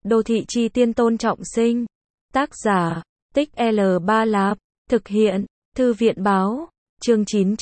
Đô thị chi tiên Tôn Trọng Sinh. Tác giả, Tích L Ba Lạp. Thực hiện, Thư viện báo. Chương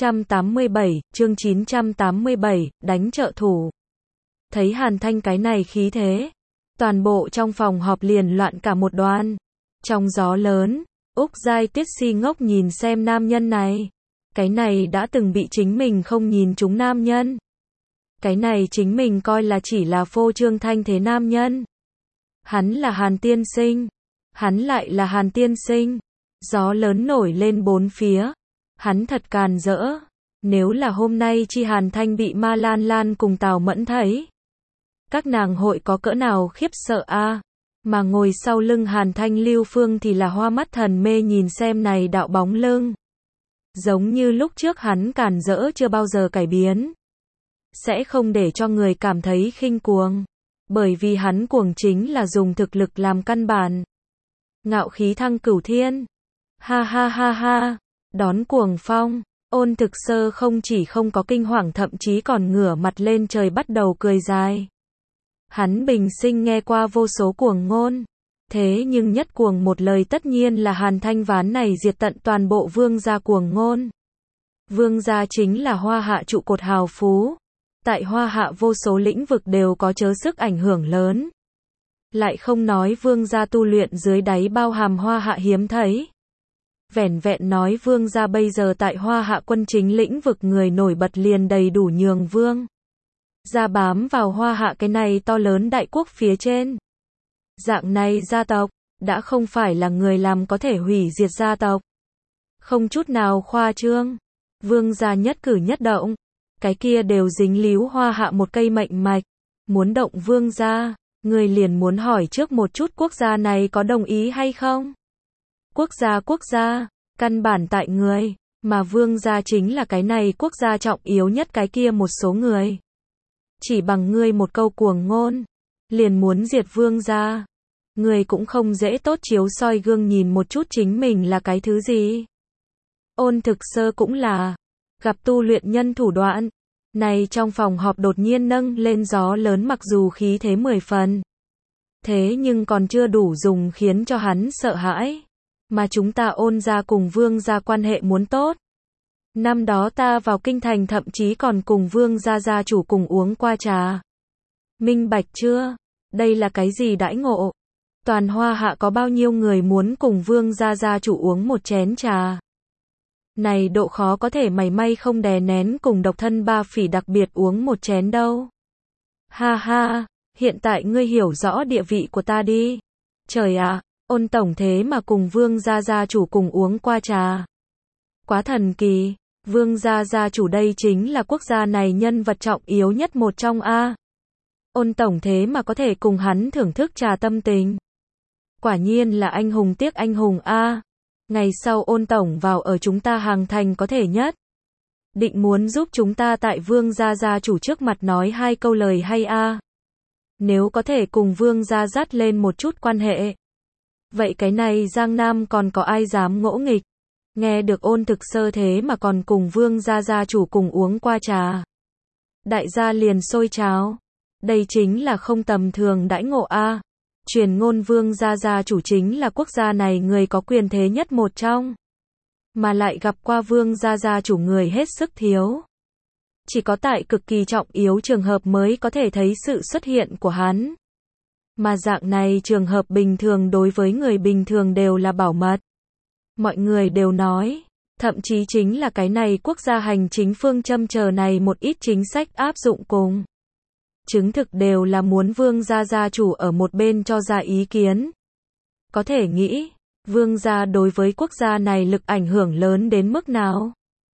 987, đánh trợ thủ. Thấy Hàn Thanh cái này khí thế, toàn bộ trong phòng họp liền loạn cả một đoàn. Trong gió lớn, Úc Giai Tiết si ngốc nhìn xem nam nhân này. Cái này đã từng bị chính mình không nhìn trúng nam nhân. Cái này chính mình coi là chỉ là phô trương thanh thế nam nhân. Hắn là Hàn tiên sinh. Hắn lại là Hàn tiên sinh. Gió lớn nổi lên bốn phía. Hắn thật càn rỡ. Nếu là hôm nay chi Hàn Thanh bị Ma Lan Lan cùng Tào Mẫn thấy, các nàng hội có cỡ nào khiếp sợ a. Mà ngồi sau lưng Hàn Thanh Lưu Phương thì là hoa mắt thần mê nhìn xem này đạo bóng lưng. Giống như lúc trước hắn càn rỡ chưa bao giờ cải biến. Sẽ không để cho người cảm thấy khinh cuồng. Bởi vì hắn cuồng chính là dùng thực lực làm căn bản. Ngạo khí thăng cửu thiên. Ha ha ha ha. Đón cuồng phong. Ôn Thực Sơ không chỉ không có kinh hoàng thậm chí còn ngửa mặt lên trời bắt đầu cười dài. Hắn bình sinh nghe qua vô số cuồng ngôn. Thế nhưng nhất cuồng một lời tất nhiên là Hàn Thanh ván này diệt tận toàn bộ vương gia cuồng ngôn. Vương gia chính là Hoa Hạ trụ cột hào phú. Tại Hoa Hạ vô số lĩnh vực đều có chớ sức ảnh hưởng lớn. Lại không nói vương gia tu luyện dưới đáy bao hàm Hoa Hạ hiếm thấy. Vẻn vẹn nói vương gia bây giờ tại Hoa Hạ quân chính lĩnh vực người nổi bật liền đầy đủ nhường vương gia bám vào Hoa Hạ cái này to lớn đại quốc phía trên. Dạng này gia tộc, đã không phải là người làm có thể hủy diệt gia tộc. Không chút nào khoa trương. Vương gia nhất cử nhất động, cái kia đều dính líu Hoa Hạ một cây mệnh mạch. Muốn động vương gia, người liền muốn hỏi trước một chút quốc gia này có đồng ý hay không? Quốc gia, căn bản tại người, mà vương gia chính là cái này quốc gia trọng yếu nhất cái kia một số người. Chỉ bằng ngươi một câu cuồng ngôn, liền muốn diệt vương gia. Người cũng không dễ tốt chiếu soi gương nhìn một chút chính mình là cái thứ gì. Ôn Thực Sơ cũng là, gặp tu luyện nhân thủ đoạn. Này trong phòng họp đột nhiên nâng lên gió lớn mặc dù khí thế 10 phần. Thế nhưng còn chưa đủ dùng khiến cho hắn sợ hãi. Mà chúng ta Ôn gia cùng vương gia quan hệ muốn tốt. Năm đó ta vào kinh thành thậm chí còn cùng vương gia gia chủ cùng uống qua trà. Minh bạch chưa? Đây là cái gì đãi ngộ? Toàn Hoa Hạ có bao nhiêu người muốn cùng vương gia gia chủ uống một chén trà? Này độ khó có thể mảy may không đè nén cùng độc thân ba phỉ đặc biệt uống một chén đâu. Ha ha, hiện tại ngươi hiểu rõ địa vị của ta đi. Trời ạ, Ôn tổng thế mà cùng vương gia gia chủ cùng uống qua trà. Quá thần kỳ, vương gia gia chủ đây chính là quốc gia này nhân vật trọng yếu nhất một trong a. Ôn tổng thế mà có thể cùng hắn thưởng thức trà tâm tình. Quả nhiên là anh hùng tiếc anh hùng a. Ngày sau Ôn tổng vào ở chúng ta Hàng Thành có thể nhất. Định muốn giúp chúng ta tại vương gia gia chủ trước mặt nói hai câu lời hay a. Nếu có thể cùng vương gia dắt lên một chút quan hệ. Vậy cái này Giang Nam còn có ai dám ngỗ nghịch. Nghe được Ôn Thực Sơ thế mà còn cùng vương gia gia chủ cùng uống qua trà. Đại gia liền sôi trào. Đây chính là không tầm thường đãi ngộ a. Truyền ngôn vương gia gia chủ chính là quốc gia này người có quyền thế nhất một trong. Mà lại gặp qua vương gia gia chủ người hết sức thiếu. Chỉ có tại cực kỳ trọng yếu trường hợp mới có thể thấy sự xuất hiện của hắn. Mà dạng này trường hợp bình thường đối với người bình thường đều là bảo mật. Mọi người đều nói, thậm chí chính là cái này quốc gia hành chính phương châm chờ này một ít chính sách áp dụng cùng. Chứng thực đều là muốn vương gia gia chủ ở một bên cho ra ý kiến. Có thể nghĩ, vương gia đối với quốc gia này lực ảnh hưởng lớn đến mức nào.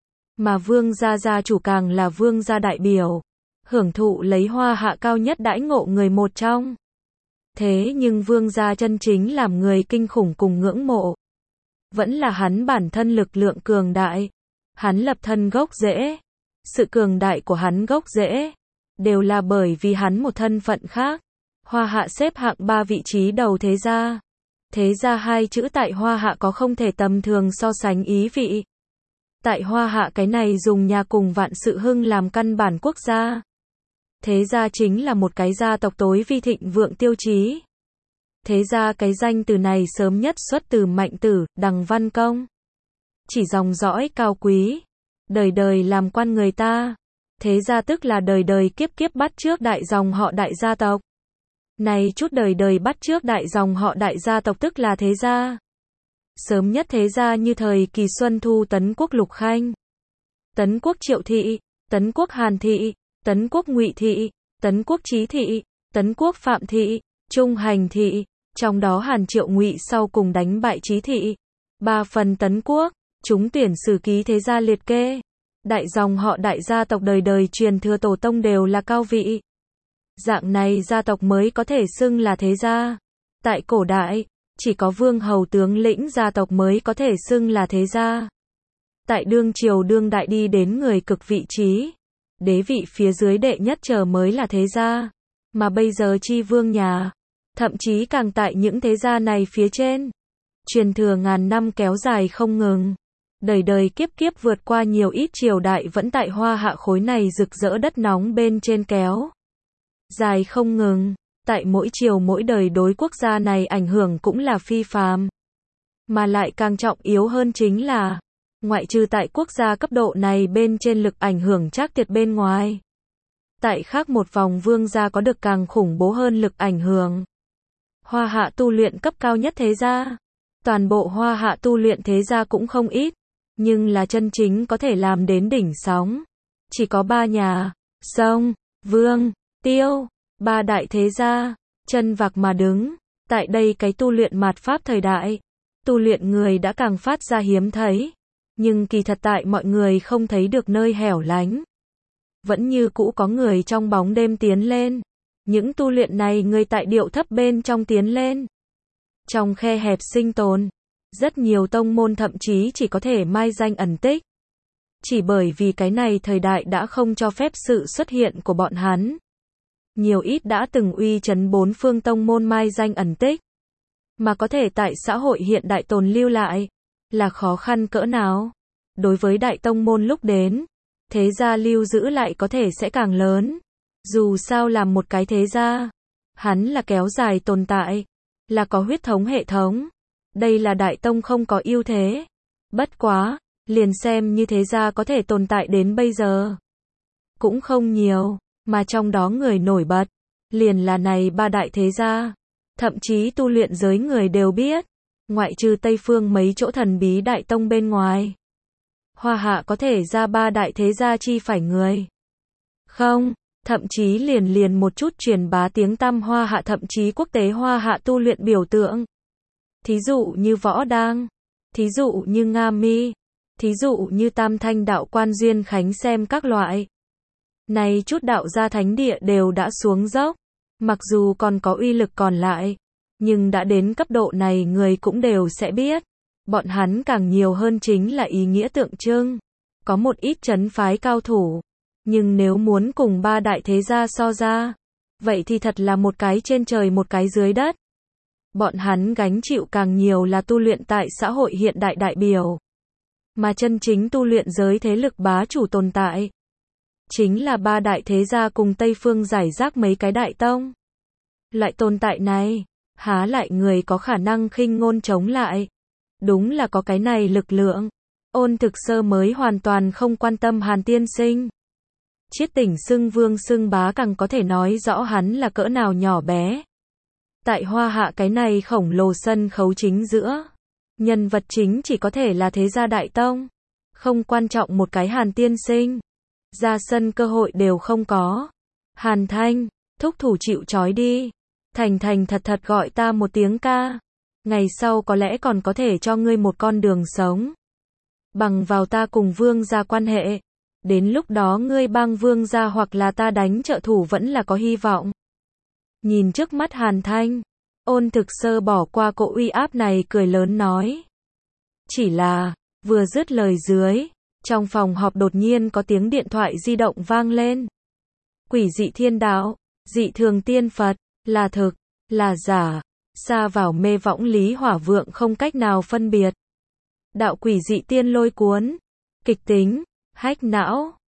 Mà vương gia gia chủ càng là vương gia đại biểu, hưởng thụ lấy Hoa Hạ cao nhất đãi ngộ người một trong. Thế nhưng vương gia chân chính làm người kinh khủng cùng ngưỡng mộ. Vẫn là hắn bản thân lực lượng cường đại. Hắn lập thân gốc rễ. Sự cường đại của hắn gốc rễ. Đều là bởi vì hắn một thân phận khác. Hoa Hạ xếp hạng 3 vị trí đầu thế gia. Thế gia hai chữ tại Hoa Hạ có không thể tầm thường so sánh ý vị. Tại Hoa Hạ cái này dùng nhà cùng vạn sự hưng làm căn bản quốc gia. Thế gia chính là một cái gia tộc tối vi thịnh vượng tiêu chí. Thế ra cái danh từ này sớm nhất xuất từ Mạnh Tử, Đằng Văn Công. Chỉ dòng dõi cao quý, đời đời làm quan người ta. Thế ra tức là đời đời kiếp kiếp bắt chước đại dòng họ đại gia tộc. Này chút đời đời bắt chước đại dòng họ đại gia tộc tức là thế gia. Sớm nhất thế gia như thời kỳ Xuân Thu Tấn Quốc Lục Khanh, Tấn Quốc Triệu Thị, Tấn Quốc Hàn Thị, Tấn Quốc Ngụy Thị, Tấn Quốc Chí Thị, Tấn Quốc Phạm Thị, Trung Hành Thị, trong đó Hàn Triệu Ngụy sau cùng đánh bại Chí Thị. 3 phần Tấn Quốc, chúng tuyển sử ký thế gia liệt kê. Đại dòng họ đại gia tộc đời đời truyền thừa tổ tông đều là cao vị. Dạng này gia tộc mới có thể xưng là thế gia. Tại cổ đại, chỉ có vương hầu tướng lĩnh gia tộc mới có thể xưng là thế gia. Tại đương triều đương đại đi đến người cực vị trí, đế vị phía dưới đệ nhất trở mới là thế gia. Mà bây giờ chi vương nhà, thậm chí càng tại những thế gia này phía trên. Truyền thừa ngàn năm kéo dài không ngừng. Đời đời kiếp kiếp vượt qua nhiều ít triều đại vẫn tại Hoa Hạ khối này rực rỡ đất nóng bên trên kéo dài không ngừng. Tại mỗi triều mỗi đời đối quốc gia này ảnh hưởng cũng là phi phàm. Mà lại càng trọng yếu hơn chính là, ngoại trừ tại quốc gia cấp độ này bên trên lực ảnh hưởng trác tuyệt bên ngoài, tại khác một vòng vương gia có được càng khủng bố hơn lực ảnh hưởng. Hoa Hạ tu luyện cấp cao nhất thế gia. Toàn bộ Hoa Hạ tu luyện thế gia cũng không ít, nhưng là chân chính có thể làm đến đỉnh sóng. Chỉ có 3 nhà, Song, Vương, Tiêu, 3 đại thế gia, chân vạc mà đứng. Tại đây cái tu luyện mạt pháp thời đại, tu luyện người đã càng phát ra hiếm thấy. Nhưng kỳ thật tại mọi người không thấy được nơi hẻo lánh, vẫn như cũ có người trong bóng đêm tiến lên. Những tu luyện này người tại điệu thấp bên trong tiến lên, trong khe hẹp sinh tồn. Rất nhiều tông môn thậm chí chỉ có thể mai danh ẩn tích. Chỉ bởi vì cái này thời đại đã không cho phép sự xuất hiện của bọn hắn. Nhiều ít đã từng uy chấn 4 phương tông môn mai danh ẩn tích, mà có thể tại xã hội hiện đại tồn lưu lại, là khó khăn cỡ nào. Đối với đại tông môn lúc đến, thế gia lưu giữ lại có thể sẽ càng lớn. Dù sao làm một cái thế gia, hắn là kéo dài tồn tại, là có huyết thống hệ thống. Đây là đại tông không có ưu thế. Bất quá, liền xem như thế gia có thể tồn tại đến bây giờ cũng không nhiều, mà trong đó người nổi bật liền là này 3 đại thế gia. Thậm chí tu luyện giới người đều biết, ngoại trừ Tây phương mấy chỗ thần bí đại tông bên ngoài, Hoa Hạ có thể ra 3 đại thế gia chi phải người không. Thậm chí liền một chút truyền bá tiếng tăm Hoa Hạ, thậm chí quốc tế Hoa Hạ tu luyện biểu tượng. Thí dụ như Võ Đang, thí dụ như Nga Mi, thí dụ như Tam Thanh đạo quan Duyên Khánh xem các loại. Này chút đạo gia thánh địa đều đã xuống dốc, mặc dù còn có uy lực còn lại, nhưng đã đến cấp độ này người cũng đều sẽ biết. Bọn hắn càng nhiều hơn chính là ý nghĩa tượng trưng. Có một ít trấn phái cao thủ, nhưng nếu muốn cùng 3 đại thế gia so ra, vậy thì thật là một cái trên trời một cái dưới đất. Bọn hắn gánh chịu càng nhiều là tu luyện tại xã hội hiện đại đại biểu. Mà chân chính tu luyện giới thế lực bá chủ tồn tại, chính là 3 đại thế gia cùng Tây phương giải rác mấy cái đại tông. Loại tồn tại này, há lại người có khả năng khinh ngôn chống lại. Đúng là có cái này lực lượng. Ôn Thực Sơ mới hoàn toàn không quan tâm Hàn tiên sinh. Chiết Tỉnh xưng vương xưng bá càng có thể nói rõ hắn là cỡ nào nhỏ bé. Tại Hoa Hạ cái này khổng lồ sân khấu chính giữa, nhân vật chính chỉ có thể là thế gia đại tông. Không quan trọng một cái Hàn tiên sinh, ra sân cơ hội đều không có. Hàn Thanh, thúc thủ chịu trói đi. Thành thành thật thật gọi ta một tiếng ca. Ngày sau có lẽ còn có thể cho ngươi một con đường sống. Bằng vào ta cùng vương gia quan hệ, đến lúc đó ngươi bang vương gia hoặc là ta đánh trợ thủ vẫn là có hy vọng. Nhìn trước mắt Hàn Thanh, Ôn Thực Sơ bỏ qua cỗ uy áp này cười lớn nói. Chỉ là, vừa dứt lời dưới, trong phòng họp đột nhiên có tiếng điện thoại di động vang lên. Quỷ dị thiên đạo, dị thường tiên Phật, là thực, là giả, xa vào mê võng Lý Hỏa Vượng không cách nào phân biệt. Đạo quỷ dị tiên lôi cuốn, kịch tính, hách não,